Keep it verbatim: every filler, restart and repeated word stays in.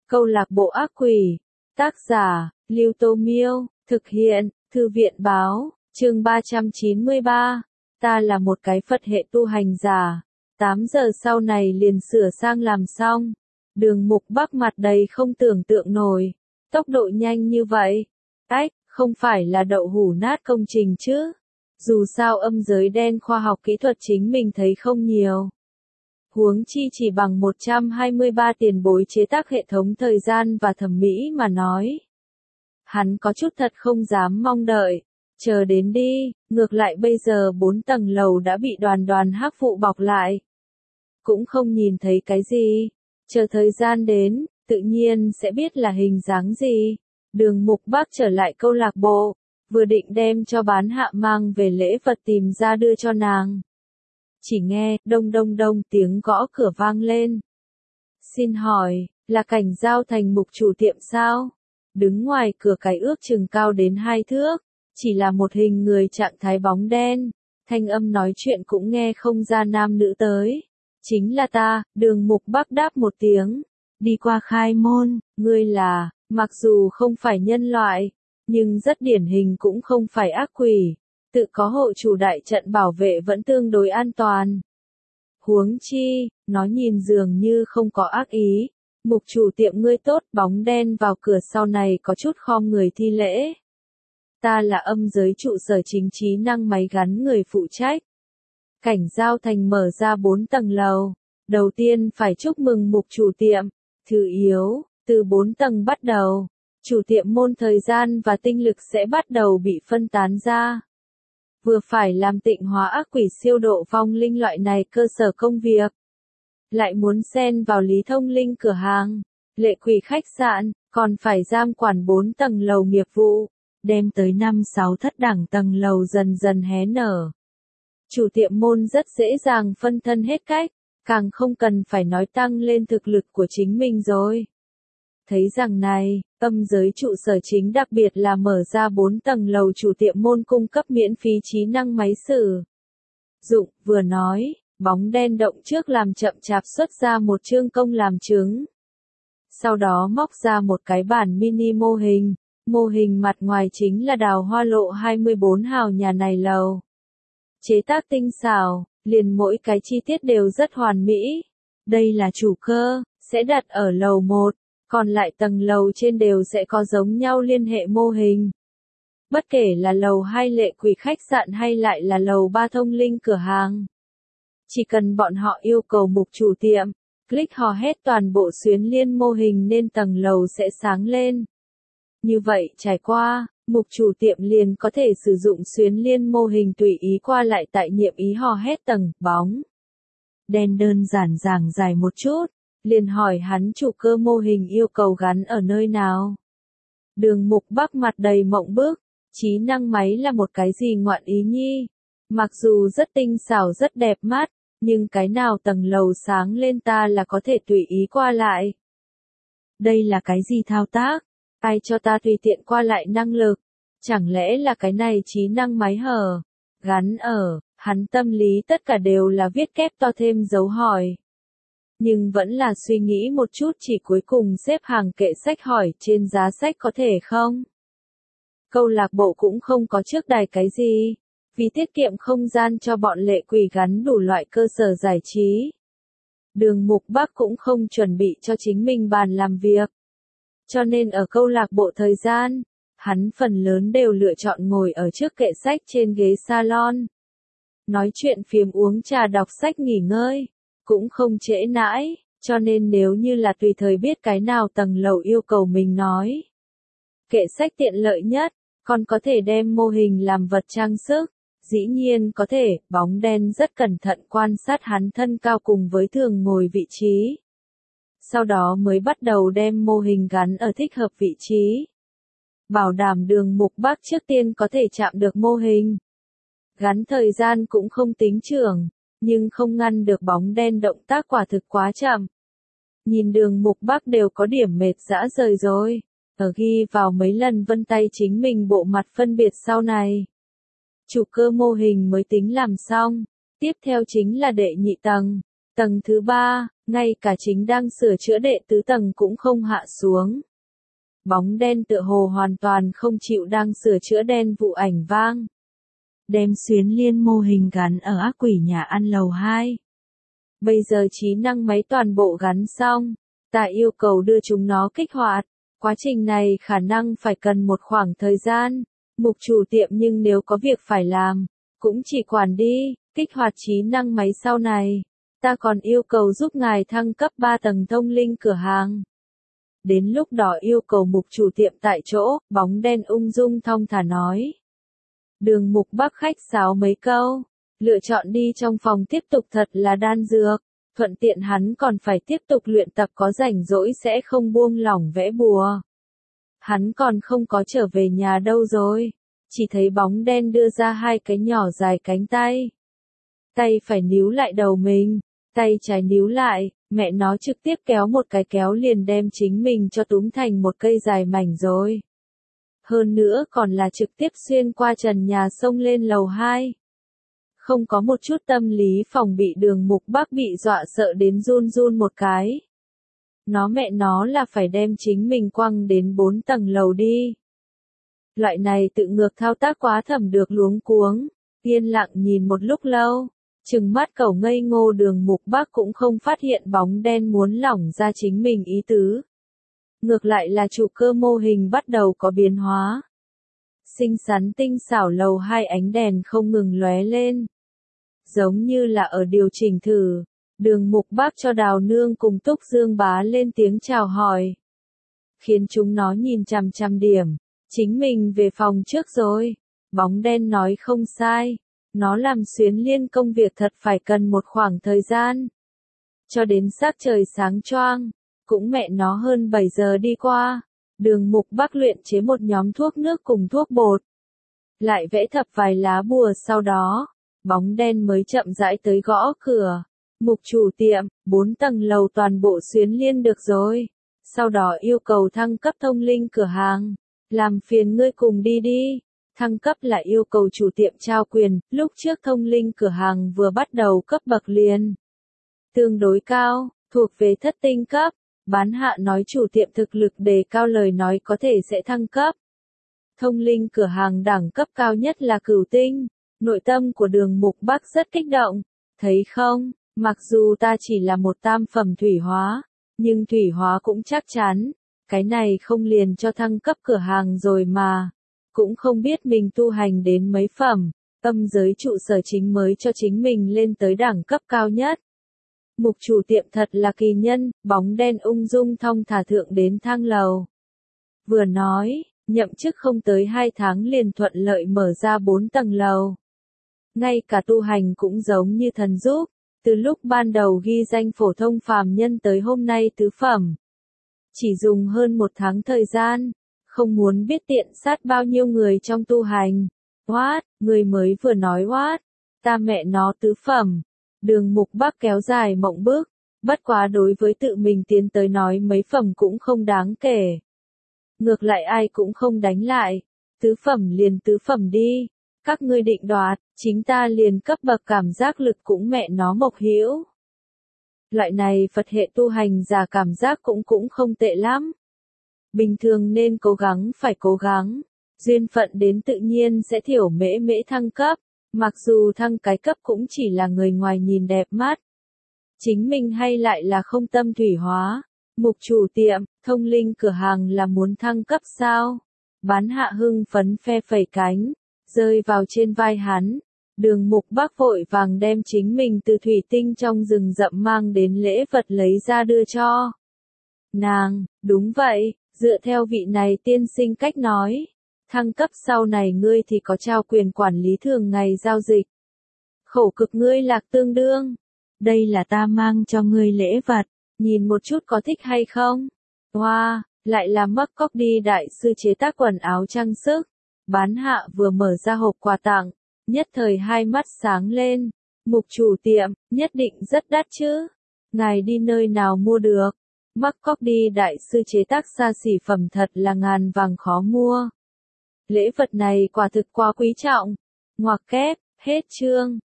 Câu lạc bộ ác quỷ. Tác giả, Lưu Tô Miêu. Thực hiện, Thư viện Báo. Chương ba trăm chín mươi ba. Ta là một cái Phật hệ tu hành giả. tám giờ sau này liền sửa sang làm xong. Đường Mục Bắc mặt đầy không tưởng tượng nổi. Tốc độ nhanh như vậy. Ách, không phải là đậu hủ nát công trình chứ. Dù sao âm giới đen khoa học kỹ thuật chính mình thấy không nhiều. Huống chi chỉ bằng một trăm hai mươi ba tiền bối chế tác hệ thống thời gian và thẩm mỹ mà nói. Hắn có chút thật không dám mong đợi. Chờ đến đi, ngược lại bây giờ bốn tầng lầu đã bị đoàn đoàn hắc vụ bọc lại. Cũng không nhìn thấy cái gì. Chờ thời gian đến, tự nhiên sẽ biết là hình dáng gì. Đường Mục Bắc trở lại câu lạc bộ, vừa định đem cho bán hạ mang về lễ vật tìm ra đưa cho nàng. Chỉ nghe, đông đông đông tiếng gõ cửa vang lên. Xin hỏi, là Cảnh Giao Thành mục chủ tiệm sao? Đứng ngoài cửa cái ước chừng cao đến hai thước, chỉ là một hình người trạng thái bóng đen, thanh âm nói chuyện cũng nghe không ra nam nữ tới. Chính là ta, Đường Mục Bắc đáp một tiếng, đi qua khai môn, ngươi là, mặc dù không phải nhân loại, nhưng rất điển hình cũng không phải ác quỷ. Tự có hộ chủ đại trận bảo vệ vẫn tương đối an toàn. Huống chi, nó nhìn dường như không có ác ý. Mục chủ tiệm ngươi tốt, bóng đen vào cửa sau này có chút khom người thi lễ. Ta là âm giới trụ sở chính trí năng máy gắn người phụ trách. Cảnh Giao Thành mở ra bốn tầng lầu. Đầu tiên phải chúc mừng mục chủ tiệm. Thứ yếu, từ bốn tầng bắt đầu, chủ tiệm môn thời gian và tinh lực sẽ bắt đầu bị phân tán ra. Vừa phải làm tịnh hóa ác quỷ siêu độ vong linh loại này cơ sở công việc. Lại muốn xen vào lý thông linh cửa hàng, lệ quỷ khách sạn, còn phải giam quản bốn tầng lầu nghiệp vụ, đem tới năm sáu thất đẳng tầng lầu dần dần hé nở. Chủ tiệm môn rất dễ dàng phân thân hết cách, càng không cần phải nói tăng lên thực lực của chính mình rồi. Thấy rằng này, âm giới trụ sở chính đặc biệt là mở ra bốn tầng lầu chủ tiệm môn cung cấp miễn phí trí năng máy sử dụng, vừa nói, bóng đen động trước làm chậm chạp xuất ra một chương công làm chứng. Sau đó móc ra một cái bản mini mô hình, mô hình mặt ngoài chính là đào hoa lộ hai mươi bốn hào nhà này lầu. Chế tác tinh xảo, liền mỗi cái chi tiết đều rất hoàn mỹ. Đây là chủ cơ, sẽ đặt ở lầu một. Còn lại tầng lầu trên đều sẽ có giống nhau liên hệ mô hình. Bất kể là lầu hai lệ quỷ khách sạn hay lại là lầu ba thông linh cửa hàng. Chỉ cần bọn họ yêu cầu mục chủ tiệm, click hò hét toàn bộ xuyến liên mô hình nên tầng lầu sẽ sáng lên. Như vậy trải qua, mục chủ tiệm liền có thể sử dụng xuyến liên mô hình tùy ý qua lại tại nhiệm ý hò hét tầng, bóng. Đen đơn giản giảng dài một chút. Liền hỏi hắn chủ cơ mô hình yêu cầu gắn ở nơi nào. Đường Mục Bắc mặt đầy mộng bức, trí năng máy là một cái gì ngoạn ý nhi. Mặc dù rất tinh xảo rất đẹp mắt, nhưng cái nào tầng lầu sáng lên ta là có thể tùy ý qua lại. Đây là cái gì thao tác? Ai cho ta tùy tiện qua lại năng lực? Chẳng lẽ là cái này trí năng máy hở? Gắn ở, hắn tâm lý tất cả đều là viết kép to thêm dấu hỏi. Nhưng vẫn là suy nghĩ một chút chỉ cuối cùng xếp hàng kệ sách hỏi trên giá sách có thể không? Câu lạc bộ cũng không có trước đài cái gì, vì tiết kiệm không gian cho bọn lệ quỷ gắn đủ loại cơ sở giải trí. Đường Mục Bắc cũng không chuẩn bị cho chính mình bàn làm việc. Cho nên ở câu lạc bộ thời gian, hắn phần lớn đều lựa chọn ngồi ở trước kệ sách trên ghế salon. Nói chuyện phiếm uống trà đọc sách nghỉ ngơi. Cũng không trễ nãi, cho nên nếu như là tùy thời biết cái nào tầng lầu yêu cầu mình nói. Kệ sách tiện lợi nhất, còn có thể đem mô hình làm vật trang sức, dĩ nhiên có thể, bóng đen rất cẩn thận quan sát hắn thân cao cùng với thường ngồi vị trí. Sau đó mới bắt đầu đem mô hình gắn ở thích hợp vị trí. Bảo đảm Đường Mục Bắc trước tiên có thể chạm được mô hình. Gắn thời gian cũng không tính trưởng. Nhưng không ngăn được bóng đen động tác quả thực quá chậm. Nhìn Đường Mục Bắc đều có điểm mệt dã rời rồi. Ở ghi vào mấy lần vân tay chính mình bộ mặt phân biệt sau này. Chủ cơ mô hình mới tính làm xong. Tiếp theo chính là đệ nhị tầng. Tầng thứ ba, ngay cả chính đang sửa chữa đệ tứ tầng cũng không hạ xuống. Bóng đen tựa hồ hoàn toàn không chịu đang sửa chữa đen vụ ảnh vang. Đem xuyến liên mô hình gắn ở ác quỷ nhà ăn lầu hai. Bây giờ trí năng máy toàn bộ gắn xong, ta yêu cầu đưa chúng nó kích hoạt. Quá trình này khả năng phải cần một khoảng thời gian. Mục chủ tiệm nhưng nếu có việc phải làm, cũng chỉ quản đi, kích hoạt trí năng máy sau này. Ta còn yêu cầu giúp ngài thăng cấp ba tầng thông linh cửa hàng. Đến lúc đó yêu cầu mục chủ tiệm tại chỗ, bóng đen ung dung thong thả nói. Đường Mục Bắc khách sáo mấy câu, lựa chọn đi trong phòng tiếp tục thật là đan dược, thuận tiện hắn còn phải tiếp tục luyện tập, có rảnh rỗi sẽ không buông lỏng vẽ bùa. Hắn còn không có trở về nhà đâu rồi, chỉ thấy bóng đen đưa ra hai cái nhỏ dài cánh tay. Tay phải níu lại đầu mình, tay trái níu lại, mẹ nó trực tiếp kéo một cái kéo liền đem chính mình cho túm thành một cây dài mảnh rồi. Hơn nữa còn là trực tiếp xuyên qua trần nhà xông lên lầu hai. Không có một chút tâm lý phòng bị, Đường Mục Bắc bị dọa sợ đến run run một cái. Nó mẹ nó là phải đem chính mình quăng đến bốn tầng lầu đi. Loại này tự ngược thao tác quá thẩm được luống cuống, yên lặng nhìn một lúc lâu. Trừng mắt cẩu ngây ngô, Đường Mục Bắc cũng không phát hiện bóng đen muốn lỏng ra chính mình ý tứ. Ngược lại là trụ cơ mô hình bắt đầu có biến hóa. Xinh xắn tinh xảo lầu hai ánh đèn không ngừng lóe lên. Giống như là ở điều chỉnh thử. Đường Mục Bắc cho Đào Nương cùng Túc Dương Bá lên tiếng chào hỏi. Khiến chúng nó nhìn chằm chằm điểm. Chính mình về phòng trước rồi. Bóng đen nói không sai. Nó làm xuyến liên công việc thật phải cần một khoảng thời gian. Cho đến sắc trời sáng choang, cũng mẹ nó hơn bảy giờ đi qua. Đường Mục Bắc luyện chế một nhóm thuốc nước cùng thuốc bột. Lại vẽ thập vài lá bùa, sau đó, bóng đen mới chậm rãi tới gõ cửa. Mục chủ tiệm, bốn tầng lầu toàn bộ xuyến liên được rồi. Sau đó yêu cầu thăng cấp thông linh cửa hàng. Làm phiền ngươi cùng đi đi. Thăng cấp là yêu cầu chủ tiệm trao quyền, lúc trước thông linh cửa hàng vừa bắt đầu cấp bậc liền. Tương đối cao, thuộc về thất tinh cấp. Bán hạ nói chủ tiệm thực lực đề cao lời nói có thể sẽ thăng cấp. Thông linh cửa hàng đẳng cấp cao nhất là cửu tinh. Nội tâm của Đường Mục Bắc rất kích động. Thấy không, mặc dù ta chỉ là một tam phẩm thủy hóa, nhưng thủy hóa cũng chắc chắn. Cái này không liền cho thăng cấp cửa hàng rồi mà. Cũng không biết mình tu hành đến mấy phẩm, âm giới trụ sở chính mới cho chính mình lên tới đẳng cấp cao nhất. Mục chủ tiệm thật là kỳ nhân, bóng đen ung dung thong thả thượng đến thang lầu. Vừa nói, nhậm chức không tới hai tháng liền thuận lợi mở ra bốn tầng lầu. Ngay cả tu hành cũng giống như thần giúp, từ lúc ban đầu ghi danh phổ thông phàm nhân tới hôm nay tứ phẩm. Chỉ dùng hơn một tháng thời gian. Không muốn biết tiện sát bao nhiêu người trong tu hành. What, người mới vừa nói what, ta mẹ nó tứ phẩm. Đường Mục Bắc kéo dài mộng bức, bất quá đối với tự mình tiến tới nói mấy phẩm cũng không đáng kể. Ngược lại ai cũng không đánh lại, tứ phẩm liền tứ phẩm đi, các ngươi định đoạt, chính ta liền cấp bậc cảm giác lực cũng mẹ nó mộc hữu. Loại này Phật hệ tu hành giả cảm giác cũng cũng không tệ lắm. Bình thường nên cố gắng phải cố gắng, duyên phận đến tự nhiên sẽ thiểu mễ mễ thăng cấp, mặc dù thăng cái cấp cũng chỉ là người ngoài nhìn đẹp mắt. Chính mình hay lại là không tâm thủy hóa. Mục chủ tiệm, thông linh cửa hàng là muốn thăng cấp sao? Bán hạ hưng phấn phe phẩy cánh, rơi vào trên vai hắn. Đường Mục Bắc vội vàng đem chính mình từ thủy tinh trong rừng rậm mang đến lễ vật lấy ra đưa cho nàng. Đúng vậy, dựa theo vị này tiên sinh cách nói, thăng cấp sau này ngươi thì có trao quyền quản lý thường ngày giao dịch. Khổ cực ngươi lạc tương đương. Đây là ta mang cho ngươi lễ vật, nhìn một chút có thích hay không? Wow, lại là mắc cóc đi đại sư chế tác quần áo trang sức. Bán hạ vừa mở ra hộp quà tặng, nhất thời hai mắt sáng lên. Mục chủ tiệm, nhất định rất đắt chứ. Ngài đi nơi nào mua được? Mắc cóc đi đại sư chế tác xa xỉ phẩm thật là ngàn vàng khó mua. Lễ vật này quả thực quá quý trọng. Ngoặc kép, hết chương.